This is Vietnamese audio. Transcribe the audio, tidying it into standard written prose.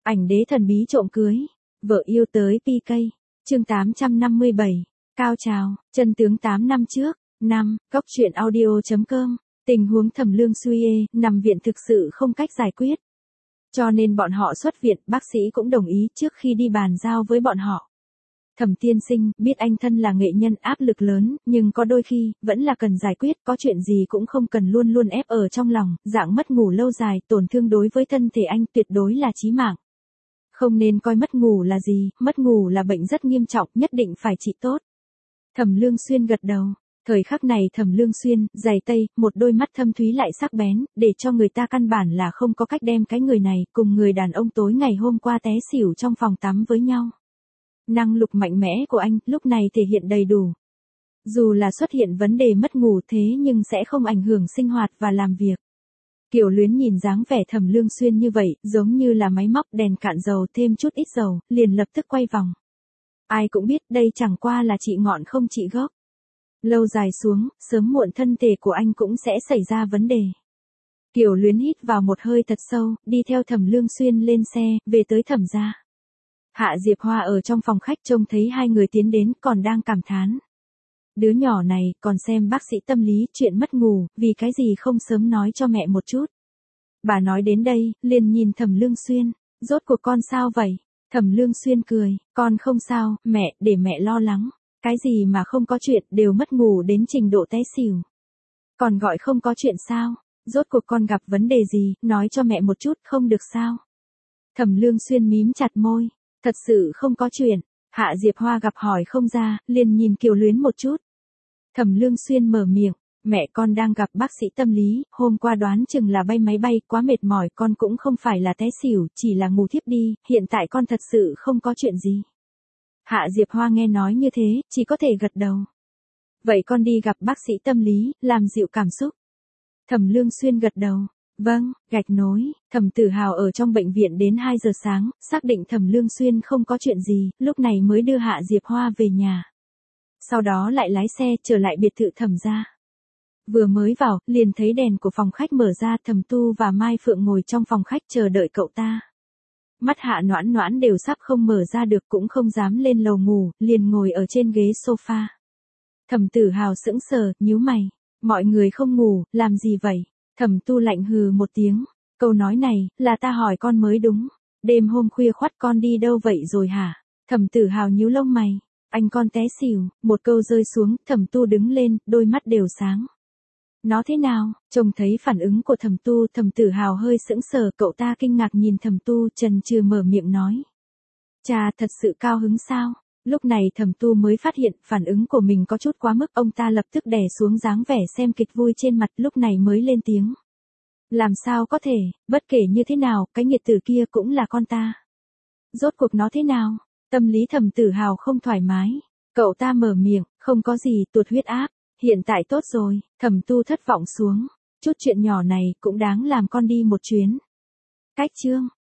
Ảnh đế thần bí trộm cưới. Vợ yêu tới PK. Chương 857. Cao trào, chân tướng 8 năm trước. Góc truyện audio.com. Tình huống Thẩm Lương Xuye nằm viện thực sự không cách giải quyết. Cho nên bọn họ xuất viện, bác sĩ cũng đồng ý trước khi đi bàn giao với bọn họ. Thẩm tiên sinh, biết anh thân là nghệ nhân áp lực lớn, nhưng có đôi khi, vẫn là cần giải quyết, có chuyện gì cũng không cần luôn luôn ép ở trong lòng, dạng mất ngủ lâu dài, tổn thương đối với thân thể anh tuyệt đối là chí mạng. Không nên coi mất ngủ là gì, mất ngủ là bệnh rất nghiêm trọng, nhất định phải trị tốt. Thẩm Lương Xuyên gật đầu. Thời khắc này Thẩm Lương Xuyên, giày tây, một đôi mắt thâm thúy lại sắc bén, để cho người ta căn bản là không có cách đem cái người này cùng người đàn ông tối ngày hôm qua té xỉu trong phòng tắm với nhau. Năng lực mạnh mẽ của anh lúc này thể hiện đầy đủ. Dù là xuất hiện vấn đề mất ngủ thế nhưng sẽ không ảnh hưởng sinh hoạt và làm việc. Kiều Luyến nhìn dáng vẻ Thẩm Lương Xuyên như vậy, giống như là máy móc đèn cạn dầu thêm chút ít dầu, liền lập tức quay vòng. Ai cũng biết đây chẳng qua là trị ngọn không trị gốc. Lâu dài xuống, sớm muộn thân thể của anh cũng sẽ xảy ra vấn đề. Kiều Luyến hít vào một hơi thật sâu, đi theo Thẩm Lương Xuyên lên xe, về tới Thẩm gia. Hạ Diệp Hoa ở trong phòng khách trông thấy hai người tiến đến còn đang cảm thán. Đứa nhỏ này còn xem bác sĩ tâm lý chuyện mất ngủ, vì cái gì không sớm nói cho mẹ một chút. Bà nói đến đây, liền nhìn Thẩm Lương Xuyên, rốt cuộc con sao vậy? Thẩm Lương Xuyên cười, con không sao, mẹ, để mẹ lo lắng. Cái gì mà không có chuyện, đều mất ngủ đến trình độ té xỉu. Còn gọi không có chuyện sao? Rốt cuộc con gặp vấn đề gì, nói cho mẹ một chút, không được sao? Thẩm Lương Xuyên mím chặt môi, thật sự không có chuyện. Hạ Diệp Hoa gặp hỏi không ra, liền nhìn Kiều Luyến một chút. Thẩm Lương Xuyên mở miệng, mẹ con đang gặp bác sĩ tâm lý, hôm qua đoán chừng là bay máy bay, quá mệt mỏi, con cũng không phải là té xỉu, chỉ là ngủ thiếp đi, hiện tại con thật sự không có chuyện gì. Hạ Diệp Hoa nghe nói như thế, chỉ có thể gật đầu. Vậy con đi gặp bác sĩ tâm lý, làm dịu cảm xúc. Thẩm Lương Xuyên gật đầu. Vâng, gạch nối, Thẩm Tử Hào ở trong bệnh viện đến 2 giờ sáng, xác định Thẩm Lương Xuyên không có chuyện gì, lúc này mới đưa Hạ Diệp Hoa về nhà. Sau đó lại lái xe trở lại biệt thự Thẩm gia. Vừa mới vào, liền thấy đèn của phòng khách mở ra, Thẩm Tu và Mai Phượng ngồi trong phòng khách chờ đợi cậu ta. Mắt Hạ Noãn Noãn đều sắp không mở ra được cũng không dám lên lầu ngủ, liền ngồi ở trên ghế sofa. Thẩm Tử Hào sững sờ, nhíu mày, mọi người không ngủ, làm gì vậy? Thẩm Tu lạnh hừ một tiếng, câu nói này, là ta hỏi con mới đúng. Đêm hôm khuya khoắt con đi đâu vậy rồi hả? Thẩm Tử Hào nhíu lông mày, anh con té xỉu, một câu rơi xuống, Thẩm Tu đứng lên, đôi mắt đều sáng. Nó thế nào? Trông thấy phản ứng của Thẩm Tu, Thẩm Tử Hào hơi sững sờ, cậu ta kinh ngạc nhìn Thẩm Tu, chần chừ mở miệng nói. Cha, thật sự cao hứng sao? Lúc này Thẩm Tu mới phát hiện phản ứng của mình có chút quá mức, ông ta lập tức đè xuống dáng vẻ xem kịch vui trên mặt, lúc này mới lên tiếng. Làm sao có thể, bất kể như thế nào, cái nghiệt tử kia cũng là con ta. Rốt cuộc nó thế nào? Tâm lý Thẩm Tử Hào không thoải mái. Cậu ta mở miệng, không có gì, tụt huyết áp. Hiện tại tốt rồi. Thẩm Tu thất vọng xuống. Chút chuyện nhỏ này cũng đáng làm con đi một chuyến. Cách chương.